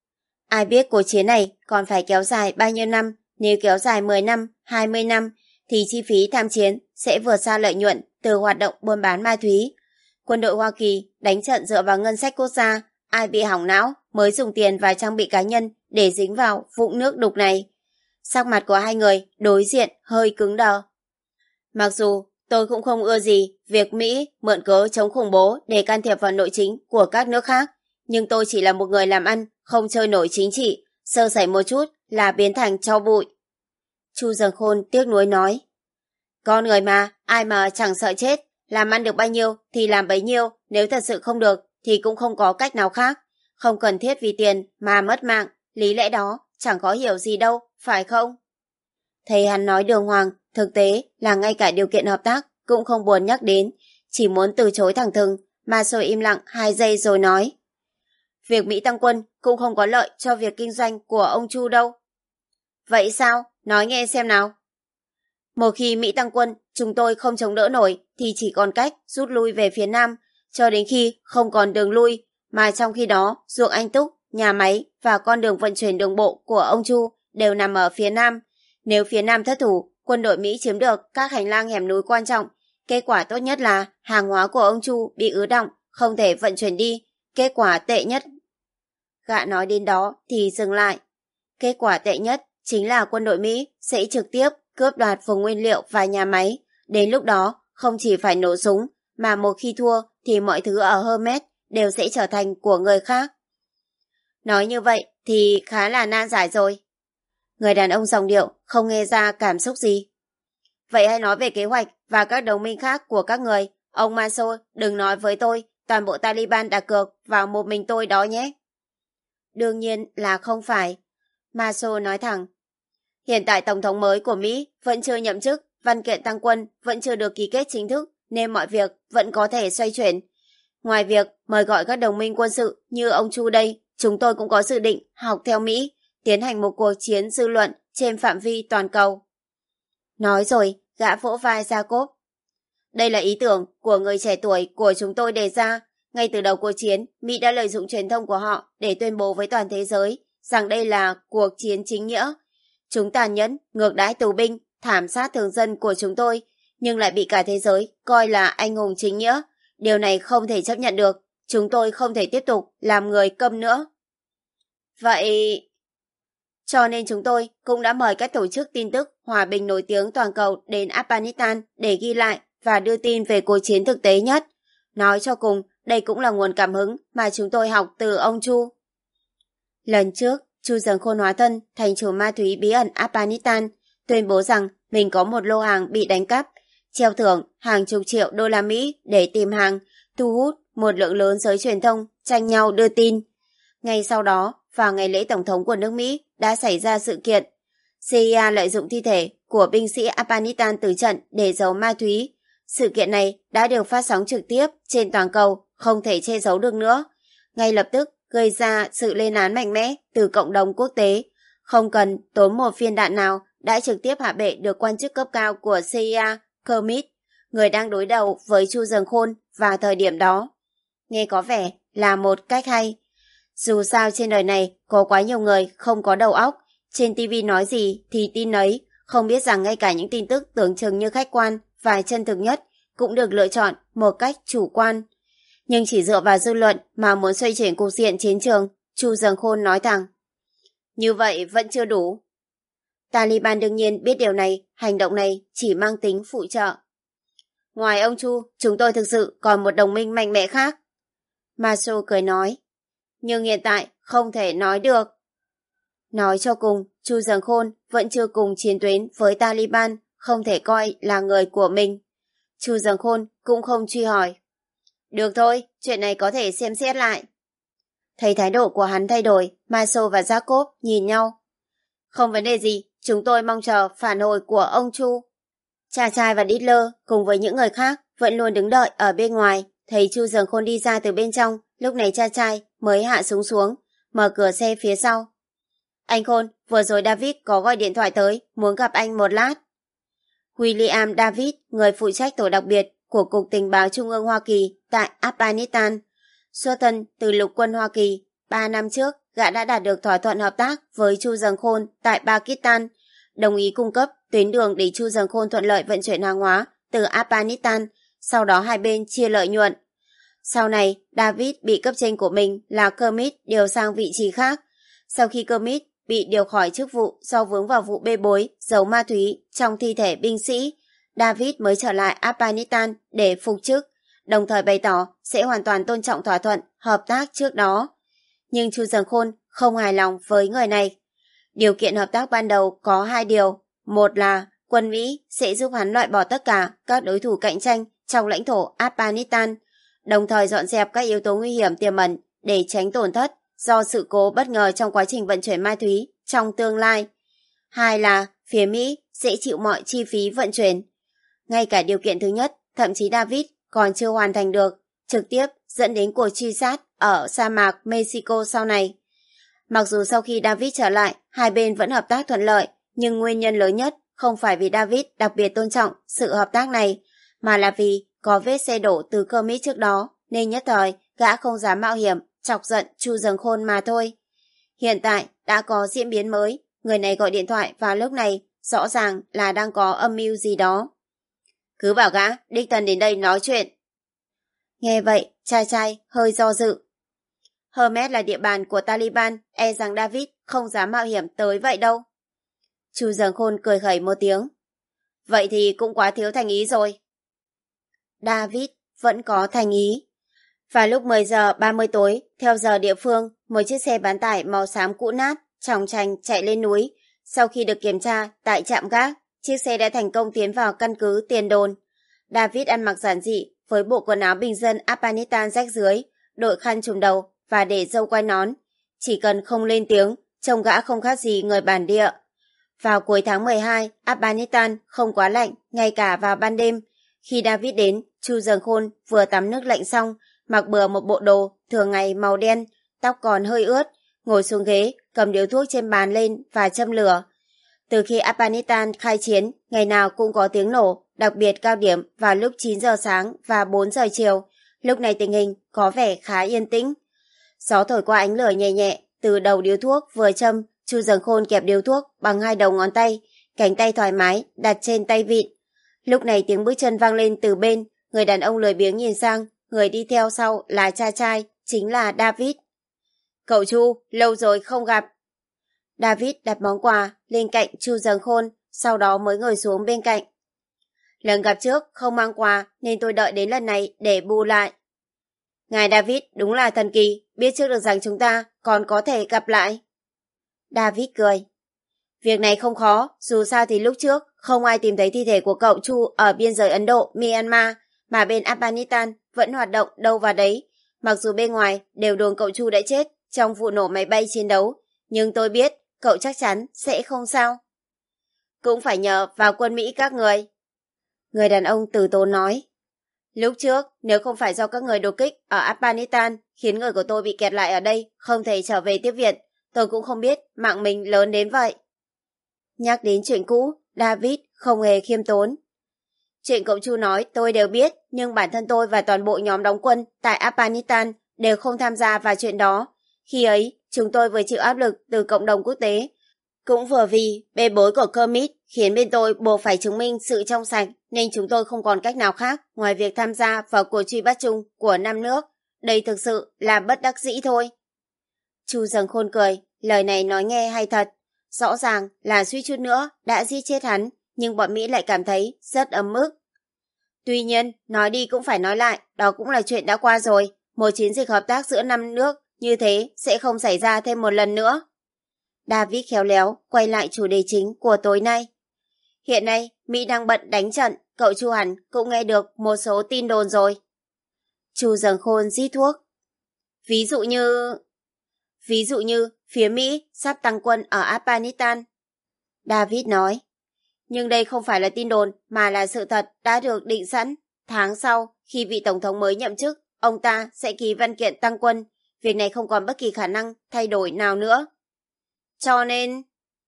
Ai biết cuộc chiến này còn phải kéo dài bao nhiêu năm, nếu kéo dài mười năm, hai mươi năm, thì chi phí tham chiến sẽ vượt xa lợi nhuận từ hoạt động buôn bán ma túy. Quân đội Hoa Kỳ đánh trận dựa vào ngân sách quốc gia, ai bị hỏng não mới dùng tiền và trang bị cá nhân để dính vào vũng nước đục này. Sắc mặt của hai người đối diện hơi cứng đờ. Mặc dù tôi cũng không ưa gì việc Mỹ mượn cớ chống khủng bố để can thiệp vào nội chính của các nước khác, nhưng tôi chỉ là một người làm ăn, không chơi nổi chính trị, sơ sẩy một chút là biến thành tro bụi. Chu Dần Khôn tiếc nuối nói. Con người mà, ai mà chẳng sợ chết, làm ăn được bao nhiêu thì làm bấy nhiêu, nếu thật sự không được thì cũng không có cách nào khác. Không cần thiết vì tiền mà mất mạng, lý lẽ đó chẳng có hiểu gì đâu, phải không? Thấy hắn nói đường hoàng, thực tế là ngay cả điều kiện hợp tác cũng không buồn nhắc đến, chỉ muốn từ chối thẳng thừng, mà rồi im lặng hai giây rồi nói. Việc Mỹ tăng quân cũng không có lợi cho việc kinh doanh của ông Chu đâu. Vậy sao? Nói nghe xem nào. Một khi Mỹ tăng quân, chúng tôi không chống đỡ nổi thì chỉ còn cách rút lui về phía Nam, cho đến khi không còn đường lui, mà trong khi đó ruộng Anh Túc, nhà máy và con đường vận chuyển đường bộ của ông Chu đều nằm ở phía Nam. Nếu phía Nam thất thủ, quân đội Mỹ chiếm được các hành lang hẻm núi quan trọng, kết quả tốt nhất là hàng hóa của ông Chu bị ứ đọng, không thể vận chuyển đi. Kết quả tệ nhất... Gã nói đến đó thì dừng lại. Kết quả tệ nhất chính là quân đội Mỹ sẽ trực tiếp cướp đoạt vùng nguyên liệu và nhà máy. Đến lúc đó, không chỉ phải nổ súng, mà một khi thua thì mọi thứ ở Hermes đều sẽ trở thành của người khác. Nói như vậy thì khá là nan giải rồi. Người đàn ông giọng điệu không nghe ra cảm xúc gì. Vậy hãy nói về kế hoạch và các đồng minh khác của các người. Ông Massoud đừng nói với tôi toàn bộ Taliban đặt cược vào một mình tôi đó nhé. Đương nhiên là không phải. Massoud nói thẳng. Hiện tại Tổng thống mới của Mỹ vẫn chưa nhậm chức, văn kiện tăng quân vẫn chưa được ký kết chính thức, nên mọi việc vẫn có thể xoay chuyển. Ngoài việc mời gọi các đồng minh quân sự như ông Chu đây, chúng tôi cũng có dự định học theo Mỹ, tiến hành một cuộc chiến dư luận trên phạm vi toàn cầu. Nói rồi, gã vỗ vai Jacob. Đây là ý tưởng của người trẻ tuổi của chúng tôi đề ra. Ngay từ đầu cuộc chiến, Mỹ đã lợi dụng truyền thông của họ để tuyên bố với toàn thế giới rằng đây là cuộc chiến chính nghĩa. Chúng tàn nhẫn, ngược đãi tù binh, thảm sát thường dân của chúng tôi, nhưng lại bị cả thế giới coi là anh hùng chính nghĩa. Điều này không thể chấp nhận được. Chúng tôi không thể tiếp tục làm người câm nữa. Vậy... Cho nên chúng tôi cũng đã mời các tổ chức tin tức hòa bình nổi tiếng toàn cầu đến Afghanistan để ghi lại và đưa tin về cuộc chiến thực tế nhất. Nói cho cùng, đây cũng là nguồn cảm hứng mà chúng tôi học từ ông Chu. Lần trước, Chu Dần Khôn hóa thân thành chủ ma túy bí ẩn Afghanistan, tuyên bố rằng mình có một lô hàng bị đánh cắp, treo thưởng hàng chục triệu đô la Mỹ để tìm hàng, thu hút một lượng lớn giới truyền thông tranh nhau đưa tin. Ngay sau đó, vào ngày lễ tổng thống của nước Mỹ đã xảy ra sự kiện. xê i a lợi dụng thi thể của binh sĩ Afghanistan từ trận để giấu ma túy. Sự kiện này đã được phát sóng trực tiếp trên toàn cầu, không thể che giấu được nữa. Ngay lập tức gây ra sự lên án mạnh mẽ từ cộng đồng quốc tế. Không cần tốn một viên đạn nào đã trực tiếp hạ bệ được quan chức cấp cao của xê i a, Kermit, người đang đối đầu với Chu Dần Khôn vào thời điểm đó. Nghe có vẻ là một cách hay. Dù sao trên đời này có quá nhiều người không có đầu óc, trên ti vi nói gì thì tin ấy, không biết rằng ngay cả những tin tức tưởng chừng như khách quan và chân thực nhất cũng được lựa chọn một cách chủ quan. Nhưng chỉ dựa vào dư luận mà muốn xoay chuyển cục diện chiến trường, Chu Dần Khôn nói thẳng. Như vậy vẫn chưa đủ. Taliban đương nhiên biết điều này, hành động này chỉ mang tính phụ trợ. Ngoài ông Chu, chúng tôi thực sự còn một đồng minh mạnh mẽ khác. Maso cười nói. Nhưng hiện tại không thể nói được. Nói cho cùng, Chu Dần Khôn vẫn chưa cùng chiến tuyến với Taliban, không thể coi là người của mình. Chu Dần Khôn cũng không truy hỏi. Được thôi, chuyện này có thể xem xét lại. Thấy thái độ của hắn thay đổi, Maso và Jacob nhìn nhau. Không vấn đề gì, chúng tôi mong chờ phản hồi của ông Chu. Cha trai và Hitler cùng với những người khác vẫn luôn đứng đợi ở bên ngoài. Thấy Chu Dần Khôn đi ra từ bên trong, lúc này cha trai mới hạ súng xuống, mở cửa xe phía sau. Anh Khôn, vừa rồi David có gọi điện thoại tới, muốn gặp anh một lát. William David, người phụ trách tổ đặc biệt của Cục Tình báo Trung ương Hoa Kỳ tại Afghanistan. Xuất thân từ lục quân Hoa Kỳ, ba năm trước, gã đã đạt được thỏa thuận hợp tác với Chu Dần Khôn tại Pakistan, đồng ý cung cấp tuyến đường để Chu Dần Khôn thuận lợi vận chuyển hàng hóa từ Afghanistan, sau đó hai bên chia lợi nhuận. Sau này, David bị cấp trên của mình là Kermit điều sang vị trí khác. Sau khi Kermit bị điều khỏi chức vụ do vướng vào vụ bê bối, giấu ma túy trong thi thể binh sĩ, David mới trở lại Afghanistan để phục chức, đồng thời bày tỏ sẽ hoàn toàn tôn trọng thỏa thuận hợp tác trước đó. Nhưng Chu Dần Khôn không hài lòng với người này. Điều kiện hợp tác ban đầu có hai điều. Một là quân Mỹ sẽ giúp hắn loại bỏ tất cả các đối thủ cạnh tranh trong lãnh thổ Afghanistan, đồng thời dọn dẹp các yếu tố nguy hiểm tiềm ẩn để tránh tổn thất do sự cố bất ngờ trong quá trình vận chuyển ma túy trong tương lai. Hai là phía Mỹ sẽ chịu mọi chi phí vận chuyển. Ngay cả điều kiện thứ nhất, thậm chí David còn chưa hoàn thành được, trực tiếp dẫn đến cuộc truy sát ở sa mạc Mexico sau này. Mặc dù sau khi David trở lại, hai bên vẫn hợp tác thuận lợi, nhưng nguyên nhân lớn nhất không phải vì David đặc biệt tôn trọng sự hợp tác này, mà là vì có vết xe đổ từ Kermit trước đó, nên nhất thời gã không dám mạo hiểm chọc giận Chu Dần Khôn mà thôi. Hiện tại đã có diễn biến mới, người này gọi điện thoại vào lúc này, rõ ràng là đang có âm mưu gì đó. Cứ bảo gã, đích thân đến đây nói chuyện. Nghe vậy, trai trai hơi do dự. Hermes là địa bàn của Taliban, e rằng David không dám mạo hiểm tới vậy đâu. Chu Dần Khôn cười khẩy một tiếng. Vậy thì cũng quá thiếu thành ý rồi. David vẫn có thành ý. Vào lúc mười giờ ba mươi tối, theo giờ địa phương, một chiếc xe bán tải màu xám cũ nát, chòng chành chạy lên núi. Sau khi được kiểm tra tại trạm gác, chiếc xe đã thành công tiến vào căn cứ tiền đồn. David ăn mặc giản dị với bộ quần áo bình dân Afghanistan rách rưới, đội khăn trùm đầu và để râu quai nón. Chỉ cần không lên tiếng, trông gã không khác gì người bản địa. Vào cuối tháng mười hai, Afghanistan không quá lạnh, ngay cả vào ban đêm. Khi David đến, Chu Dần Khôn vừa tắm nước lạnh xong, mặc bừa một bộ đồ thường ngày màu đen, tóc còn hơi ướt, ngồi xuống ghế, cầm điếu thuốc trên bàn lên và châm lửa. Từ khi Afghanistan khai chiến, ngày nào cũng có tiếng nổ, đặc biệt cao điểm vào lúc chín giờ sáng và bốn giờ chiều. Lúc này tình hình có vẻ khá yên tĩnh. Gió thổi qua ánh lửa nhẹ nhẹ, từ đầu điếu thuốc vừa châm, Chu Dần Khôn kẹp điếu thuốc bằng hai đầu ngón tay, cánh tay thoải mái đặt trên tay vịn. Lúc này tiếng bước chân vang lên từ bên, người đàn ông lười biếng nhìn sang, người đi theo sau là cha trai, chính là David. Cậu Chu, lâu rồi không gặp. David đặt món quà lên cạnh Chu Dần Khôn, sau đó mới ngồi xuống bên cạnh. Lần gặp trước không mang quà nên tôi đợi đến lần này để bù lại. Ngài David đúng là thần kỳ, biết trước được rằng chúng ta còn có thể gặp lại. David cười. Việc này không khó, dù sao thì lúc trước không ai tìm thấy thi thể của cậu Chu ở biên giới Ấn Độ, Myanmar, mà bên Afghanistan vẫn hoạt động đâu vào đấy. Mặc dù bên ngoài đều đồn cậu Chu đã chết trong vụ nổ máy bay chiến đấu, nhưng tôi biết cậu chắc chắn sẽ không sao. Cũng phải nhờ vào quân Mỹ các người. Người đàn ông từ tốn nói. Lúc trước, nếu không phải do các người đột kích ở Afghanistan khiến người của tôi bị kẹt lại ở đây, không thể trở về tiếp viện, tôi cũng không biết mạng mình lớn đến vậy. Nhắc đến chuyện cũ, David không hề khiêm tốn. Chuyện cậu Chu nói tôi đều biết, nhưng bản thân tôi và toàn bộ nhóm đóng quân tại Afghanistan đều không tham gia vào chuyện đó. Khi ấy, chúng tôi vừa chịu áp lực từ cộng đồng quốc tế, cũng vừa vì bê bối của Kermit khiến bên tôi buộc phải chứng minh sự trong sạch, nên chúng tôi không còn cách nào khác ngoài việc tham gia vào cuộc truy bắt chung của năm nước. Đây thực sự là bất đắc dĩ thôi. Chu Dần Khôn cười, lời này nói nghe hay thật. Rõ ràng là suýt chút nữa đã giết chết hắn, nhưng bọn Mỹ lại cảm thấy rất ấm ức. Tuy nhiên, nói đi cũng phải nói lại, đó cũng là chuyện đã qua rồi. Một chiến dịch hợp tác giữa năm nước như thế sẽ không xảy ra thêm một lần nữa. David khéo léo quay lại chủ đề chính của tối nay. Hiện nay, Mỹ đang bận đánh trận, cậu Chu hẳn cũng nghe được một số tin đồn rồi. Chu Dần Khôn rít thuốc. Ví dụ như... Ví dụ như phía Mỹ sắp tăng quân ở Afghanistan. David nói. Nhưng đây không phải là tin đồn mà là sự thật đã được định sẵn. Tháng sau, khi vị tổng thống mới nhậm chức, ông ta sẽ ký văn kiện tăng quân. Việc này không còn bất kỳ khả năng thay đổi nào nữa. Cho nên...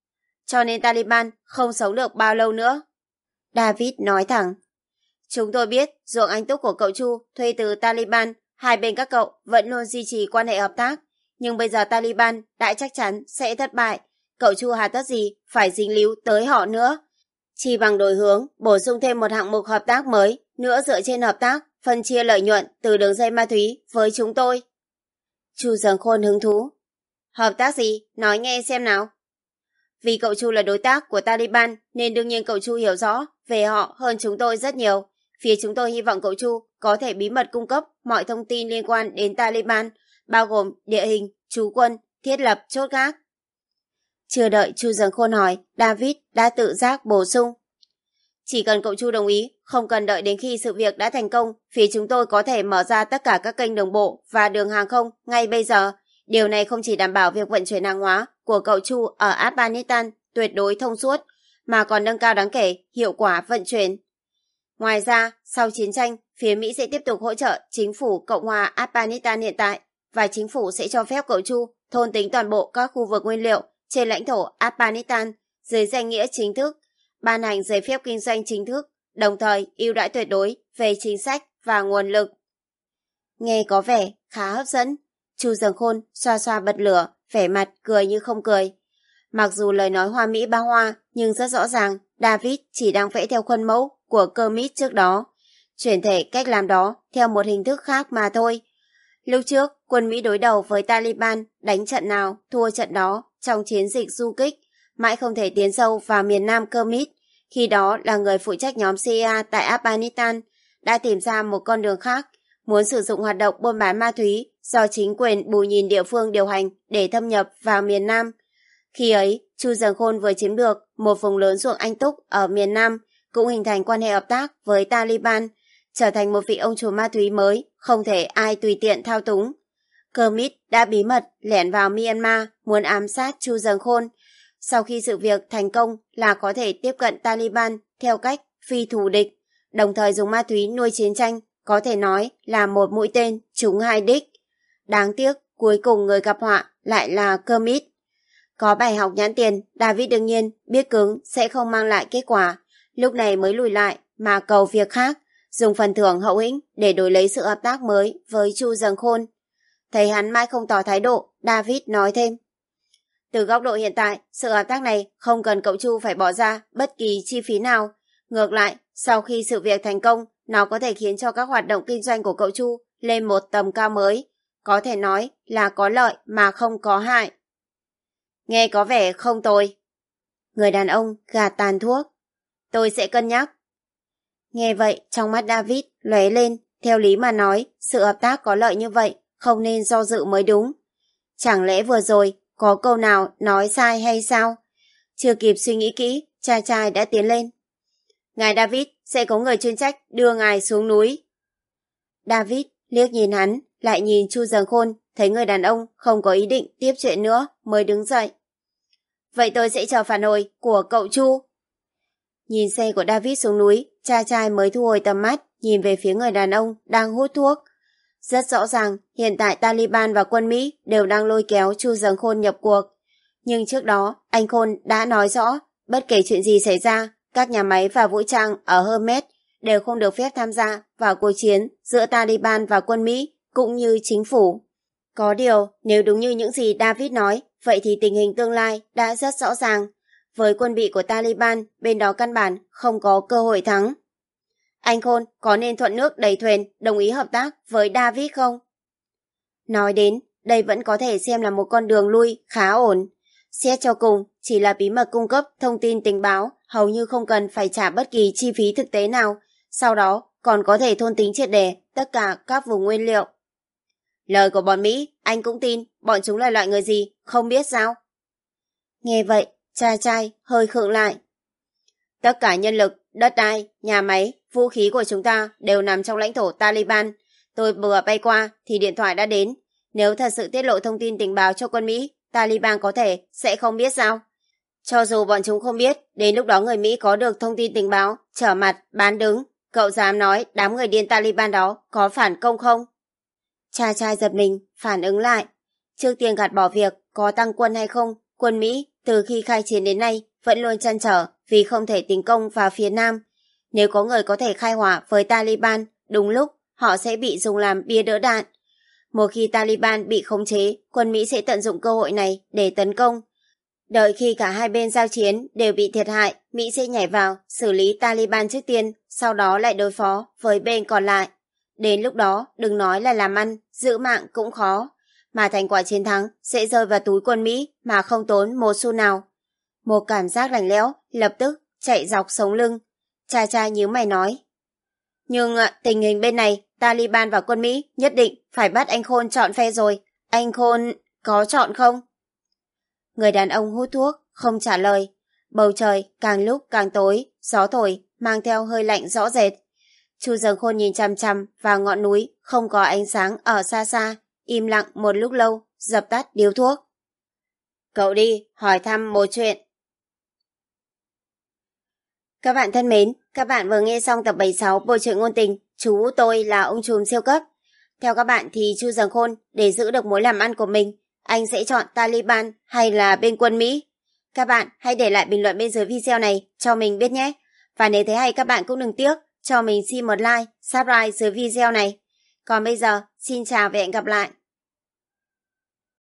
Cho nên Taliban không sống được bao lâu nữa. David nói thẳng. Chúng tôi biết ruộng anh túc của cậu Chu thuê từ Taliban, hai bên các cậu vẫn luôn duy trì quan hệ hợp tác. Nhưng bây giờ Taliban đã chắc chắn sẽ thất bại. Cậu Chu hà tất gì phải dính líu tới họ nữa. Chỉ bằng đổi hướng, bổ sung thêm một hạng mục hợp tác mới, nữa dựa trên hợp tác, phân chia lợi nhuận từ đường dây ma túy với chúng tôi. Chu Dần Khôn hứng thú. Hợp tác gì? Nói nghe xem nào. Vì cậu Chu là đối tác của Taliban nên đương nhiên cậu Chu hiểu rõ về họ hơn chúng tôi rất nhiều. Phía chúng tôi hy vọng cậu Chu có thể bí mật cung cấp mọi thông tin liên quan đến Taliban, bao gồm địa hình, trú quân, thiết lập chốt gác. Chưa đợi Chu Dần Khôn hỏi, David đã tự giác bổ sung. Chỉ cần cậu Chu đồng ý, không cần đợi đến khi sự việc đã thành công, phía chúng tôi có thể mở ra tất cả các kênh đường bộ và đường hàng không ngay bây giờ. Điều này không chỉ đảm bảo việc vận chuyển hàng hóa của cậu Chu ở Afghanistan tuyệt đối thông suốt, mà còn nâng cao đáng kể hiệu quả vận chuyển. Ngoài ra, sau chiến tranh, phía Mỹ sẽ tiếp tục hỗ trợ chính phủ Cộng hòa Afghanistan hiện tại, và chính phủ sẽ cho phép cậu Chu thôn tính toàn bộ các khu vực nguyên liệu trên lãnh thổ Afghanistan dưới danh nghĩa chính thức, ban hành giấy phép kinh doanh chính thức, đồng thời ưu đãi tuyệt đối về chính sách và nguồn lực. Nghe có vẻ khá hấp dẫn. Chu Dần Khôn xoa xoa bật lửa, vẻ mặt cười như không cười. Mặc dù lời nói hoa mỹ ba hoa, nhưng rất rõ ràng David chỉ đang vẽ theo khuôn mẫu của Kermit trước đó, chuyển thể cách làm đó theo một hình thức khác mà thôi. Lúc trước, quân Mỹ đối đầu với Taliban đánh trận nào thua trận đó trong chiến dịch du kích, mãi không thể tiến sâu vào miền Nam Kermit, khi đó là người phụ trách nhóm xê i a tại Afghanistan, đã tìm ra một con đường khác, muốn sử dụng hoạt động buôn bán ma túy do chính quyền Bù Nhìn địa phương điều hành để thâm nhập vào miền Nam. Khi ấy, Chu Dần Khôn vừa chiếm được một vùng lớn ruộng Anh Túc ở miền Nam, cũng hình thành quan hệ hợp tác với Taliban, trở thành một vị ông chủ ma túy mới, không thể ai tùy tiện thao túng. Kermit đã bí mật lẻn vào Myanmar muốn ám sát Chu Dần Khôn. Sau khi sự việc thành công là có thể tiếp cận Taliban theo cách phi thù địch, đồng thời dùng ma túy nuôi chiến tranh, có thể nói là một mũi tên trúng hai đích. Đáng tiếc, cuối cùng người gặp họa lại là Kermit. Có bài học nhãn tiền, David đương nhiên biết cứng sẽ không mang lại kết quả, lúc này mới lùi lại mà cầu việc khác, dùng phần thưởng hậu hĩnh để đổi lấy sự hợp tác mới với Chu Dần Khôn. Thấy hắn mãi không tỏ thái độ, David nói thêm. Từ góc độ hiện tại, sự hợp tác này không cần cậu Chu phải bỏ ra bất kỳ chi phí nào. Ngược lại, sau khi sự việc thành công, nó có thể khiến cho các hoạt động kinh doanh của cậu Chu lên một tầm cao mới. Có thể nói là có lợi mà không có hại. Nghe có vẻ không tồi. Người đàn ông gạt tàn thuốc. Tôi sẽ cân nhắc. Nghe vậy, trong mắt David lóe lên, theo lý mà nói, sự hợp tác có lợi như vậy, không nên do dự mới đúng. Chẳng lẽ vừa rồi, có câu nào nói sai hay sao? Chưa kịp suy nghĩ kỹ, trai trai đã tiến lên. Ngài David, sẽ có người chuyên trách đưa ngài xuống núi. David liếc nhìn hắn, lại nhìn Chu Dần Khôn, thấy người đàn ông không có ý định tiếp chuyện nữa, mới đứng dậy. Vậy tôi sẽ chờ phản hồi của cậu Chu. Nhìn xe của David xuống núi, cha trai mới thu hồi tầm mắt, nhìn về phía người đàn ông đang hút thuốc. Rất rõ ràng, hiện tại Taliban và quân Mỹ đều đang lôi kéo Chu Dần Khôn nhập cuộc. Nhưng trước đó, anh Khôn đã nói rõ, bất kể chuyện gì xảy ra, các nhà máy và vũ trang ở Hermes đều không được phép tham gia vào cuộc chiến giữa Taliban và quân Mỹ, cũng như chính phủ. Có điều, nếu đúng như những gì David nói, vậy thì tình hình tương lai đã rất rõ ràng. Với quân bị của Taliban, bên đó căn bản không có cơ hội thắng. Anh Khôn có nên thuận nước đẩy thuyền đồng ý hợp tác với David không? Nói đến, đây vẫn có thể xem là một con đường lui khá ổn. Xét cho cùng, chỉ là bí mật cung cấp thông tin tình báo, hầu như không cần phải trả bất kỳ chi phí thực tế nào. Sau đó, còn có thể thôn tính triệt để tất cả các vùng nguyên liệu. Lời của bọn Mỹ, anh cũng tin, bọn chúng là loại người gì, không biết sao? Nghe vậy, cha trai hơi khựng lại. Tất cả nhân lực, đất đai, nhà máy, vũ khí của chúng ta đều nằm trong lãnh thổ Taliban. Tôi vừa bay qua thì điện thoại đã đến. Nếu thật sự tiết lộ thông tin tình báo cho quân Mỹ, Taliban có thể sẽ không biết sao? Cho dù bọn chúng không biết, đến lúc đó người Mỹ có được thông tin tình báo, trở mặt, bán đứng. Cậu dám nói đám người điên Taliban đó có phản công không? Cha trai giật mình, phản ứng lại. Trước tiên gạt bỏ việc có tăng quân hay không, quân Mỹ từ khi khai chiến đến nay vẫn luôn trăn trở vì không thể tiến công vào phía Nam. Nếu có người có thể khai hỏa với Taliban, đúng lúc họ sẽ bị dùng làm bia đỡ đạn. Một khi Taliban bị khống chế, quân Mỹ sẽ tận dụng cơ hội này để tấn công. Đợi khi cả hai bên giao chiến đều bị thiệt hại, Mỹ sẽ nhảy vào xử lý Taliban trước tiên, sau đó lại đối phó với bên còn lại. Đến lúc đó, đừng nói là làm ăn, giữ mạng cũng khó. Mà thành quả chiến thắng sẽ rơi vào túi quân Mỹ mà không tốn một xu nào. Một cảm giác lạnh lẽo lập tức chạy dọc sống lưng. Cha cha nhíu mày nói. Nhưng tình hình bên này, Taliban và quân Mỹ nhất định phải bắt anh Khôn chọn phe rồi. Anh Khôn có chọn không? Người đàn ông hút thuốc, không trả lời. Bầu trời càng lúc càng tối, gió thổi, mang theo hơi lạnh rõ rệt. Chu Dần Khôn nhìn chằm chằm vào ngọn núi, không có ánh sáng ở xa xa, im lặng một lúc lâu, dập tắt điếu thuốc. Cậu đi, hỏi thăm một chuyện. Các bạn thân mến, các bạn vừa nghe xong tập bảy mươi sáu Bộ truyện ngôn tình Chú Tôi Là Ông Trùm Siêu Cấp. Theo các bạn thì Chu Dần Khôn để giữ được mối làm ăn của mình, anh sẽ chọn Taliban hay là bên quân Mỹ? Các bạn hãy để lại bình luận bên dưới video này cho mình biết nhé. Và nếu thấy hay các bạn cũng đừng tiếc cho mình xin một like, subscribe dưới video này. Còn bây giờ, xin chào và hẹn gặp lại.